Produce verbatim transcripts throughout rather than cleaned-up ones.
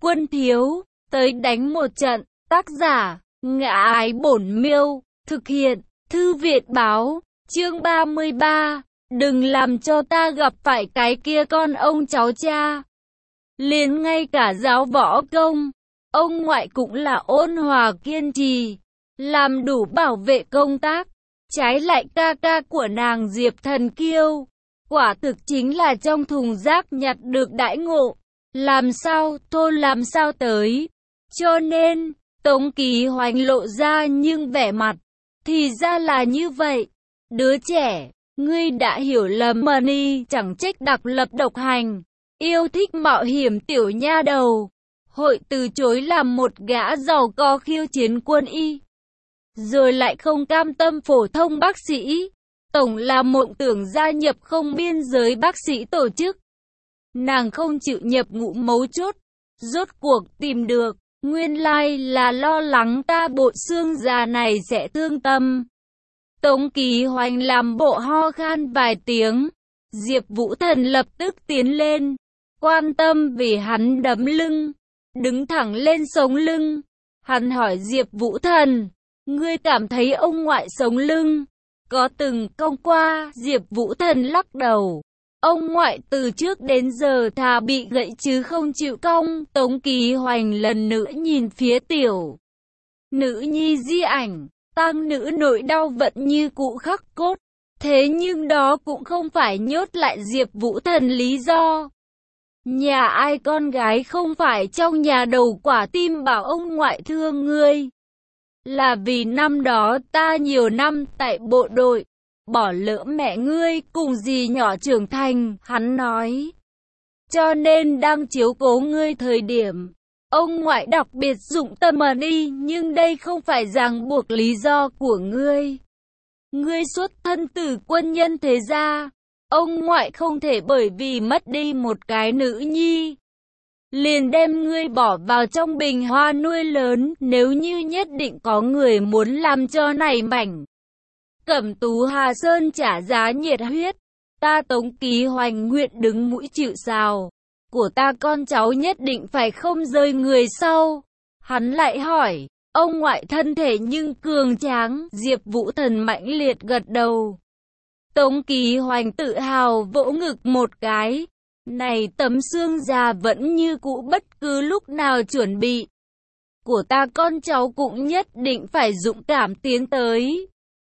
Quân thiếu, tới đánh một trận. Tác giả, Ngã Ái Bổn Miêu. Thực hiện, Thư Viện Báo. Chương ba mươi ba. Đừng làm cho ta gặp phải cái kia con ông cháu cha. Liền ngay cả giáo võ công, ông ngoại cũng là ôn hòa kiên trì, làm đủ bảo vệ công tác. Trái lại ca ca của nàng Diệp Thần Kiêu, quả thực chính là trong thùng rác nhặt được đãi ngộ. Làm sao, thôi làm sao tới. Cho nên, Tống Ký Hoành lộ ra nhưng vẻ mặt, thì ra là như vậy. Đứa trẻ, ngươi đã hiểu lầm Mani, chẳng trách đặc lập độc hành, yêu thích mạo hiểm tiểu nha đầu. Hội từ chối làm một gã giàu có khiêu chiến quân y, rồi lại không cam tâm phổ thông bác sĩ. Tổng là mộng tưởng gia nhập không biên giới bác sĩ tổ chức. Nàng không chịu nhập ngũ mấu chốt, rốt cuộc tìm được, nguyên lai là lo lắng ta bộ xương già này sẽ thương tâm. Tống Ký Hoành làm bộ ho khan vài tiếng. Diệp Vũ Thần lập tức tiến lên, quan tâm vì hắn đấm lưng, đứng thẳng lên sống lưng. Hắn hỏi Diệp Vũ Thần, ngươi cảm thấy ông ngoại sống lưng có từng cong qua? Diệp Vũ Thần lắc đầu. Ông ngoại từ trước đến giờ thà bị gãy chứ không chịu cong. Tống Ký Hoành lần nữa nhìn phía tiểu nữ nhi di ảnh, tang nữ nỗi đau vẫn như cũ khắc cốt. Thế nhưng đó cũng không phải nhốt lại Diệp Vũ Thần lý do. Nhà ai con gái không phải trong nhà đầu quả tim bảo ông ngoại thương ngươi. Là vì năm đó ta nhiều năm tại bộ đội, bỏ lỡ mẹ ngươi cùng dì nhỏ trưởng thành, hắn nói. Cho nên đang chiếu cố ngươi thời điểm, ông ngoại đặc biệt dụng tâm mà đi, nhưng đây không phải ràng buộc lý do của ngươi. Ngươi xuất thân từ quân nhân thế gia, ông ngoại không thể bởi vì mất đi một cái nữ nhi, liền đem ngươi bỏ vào trong bình hoa nuôi lớn. Nếu như nhất định có người muốn làm cho này mảnh Cẩm Tú Hà Sơn trả giá nhiệt huyết, ta Tống Ký Hoành nguyện đứng mũi chịu sào. Của ta con cháu nhất định phải không rơi người sau. Hắn lại hỏi, ông ngoại thân thể nhưng cường tráng. Diệp Vũ Thần mãnh liệt gật đầu. Tống Ký Hoành tự hào vỗ ngực một cái. Này tấm xương già vẫn như cũ, bất cứ lúc nào chuẩn bị. Của ta con cháu cũng nhất định phải dũng cảm tiến tới.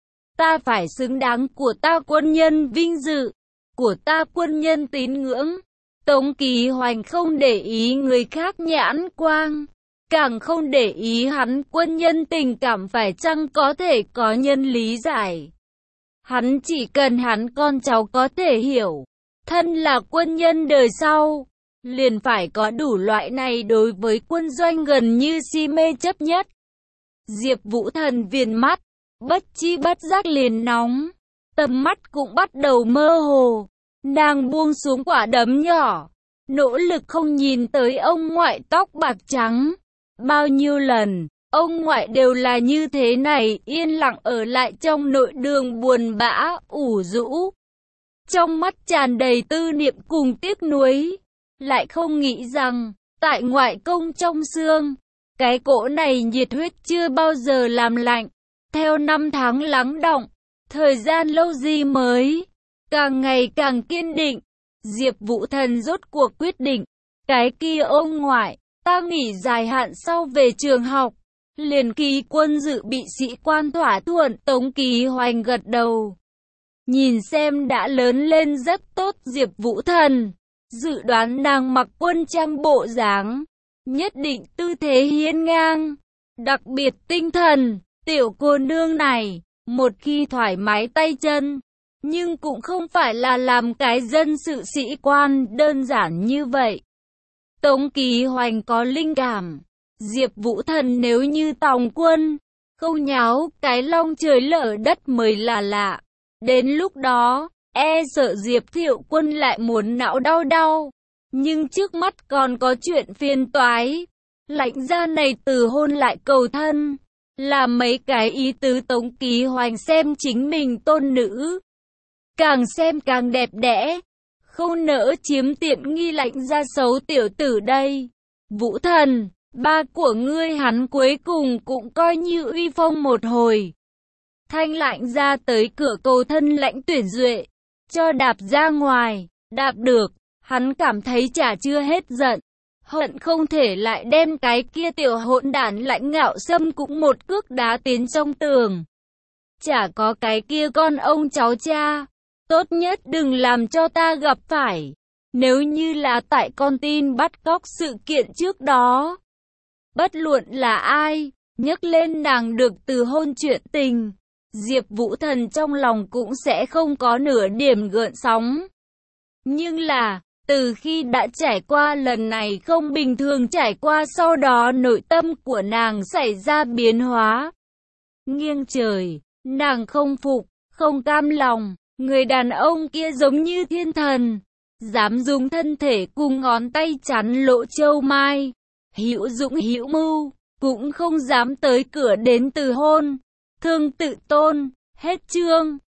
Ta phải xứng đáng của ta quân nhân vinh dự, của ta quân nhân tín ngưỡng. Tống Ký Hoành không để ý người khác nhãn quang, càng không để ý hắn quân nhân tình cảm phải chăng có thể có nhân lý giải. Hắn chỉ cần hắn con cháu có thể hiểu, thân là quân nhân đời sau, liền phải có đủ loại này đối với quân doanh gần như si mê chấp nhất. Diệp Vũ Thần viền mắt, bất chi bất giác liền nóng, tầm mắt cũng bắt đầu mơ hồ. Nàng buông xuống quả đấm nhỏ, nỗ lực không nhìn tới ông ngoại tóc bạc trắng. Bao nhiêu lần, ông ngoại đều là như thế này, yên lặng ở lại trong nội đường buồn bã, ủ rũ. Trong mắt tràn đầy tư niệm cùng tiếc nuối, lại không nghĩ rằng, tại ngoại công trong xương, cái cỗ này nhiệt huyết chưa bao giờ làm lạnh. Theo năm tháng lắng đọng, thời gian lâu gì mới càng ngày càng kiên định, Diệp Vũ Thần rốt cuộc quyết định, cái kia ông ngoại, ta nghỉ dài hạn sau về trường học, liền ký quân dự bị sĩ quan thỏa thuận. Tống Ký Hoành gật đầu, nhìn xem đã lớn lên rất tốt. Diệp Vũ Thần dự đoán nàng mặc quân trang bộ dáng, nhất định tư thế hiên ngang, đặc biệt tinh thần. Tiểu cô nương này, một khi thoải mái tay chân, nhưng cũng không phải là làm cái dân sự sĩ quan đơn giản như vậy. Tống Ký Hoành có linh cảm, Diệp Vũ Thần nếu như tòng quân, không nháo cái long trời lở đất mới là lạ. Đến lúc đó, e sợ Diệp Thiệu Quân lại muốn não đau đau. Nhưng trước mắt còn có chuyện phiền toái. Lãnh gia này từ hôn lại cầu thân, là mấy cái ý tứ. Tống Ký Hoành xem chính mình tôn nữ, càng xem càng đẹp đẽ, không nỡ chiếm tiện nghi. Lãnh gia xấu tiểu tử đây, Vũ Thần, ba của ngươi hắn cuối cùng cũng coi như uy phong một hồi. Thanh Lạnh ra tới cửa cầu thân lãnh Tuyển Duệ, cho đạp ra ngoài, đạp được, hắn cảm thấy chả chưa hết giận. Hận không thể lại đem cái kia tiểu hỗn đản Lãnh Ngạo Sâm cũng một cước đá tiến trong tường. Chả có cái kia con ông cháu cha, tốt nhất đừng làm cho ta gặp phải. Nếu như là tại con tin bắt cóc sự kiện trước đó, bất luận là ai, nhắc lên nàng được từ hôn chuyện tình, Diệp Vũ Thần trong lòng cũng sẽ không có nửa điểm gợn sóng. Nhưng là, từ khi đã trải qua lần này không bình thường trải qua sau đó nội tâm của nàng xảy ra biến hóa. Nghiêng trời, nàng không phục, không cam lòng, người đàn ông kia giống như thiên thần, dám dùng thân thể cùng ngón tay chắn lỗ châu mai, hữu dũng hữu mưu, cũng không dám tới cửa đến từ hôn. Thương tự tôn, hết chương.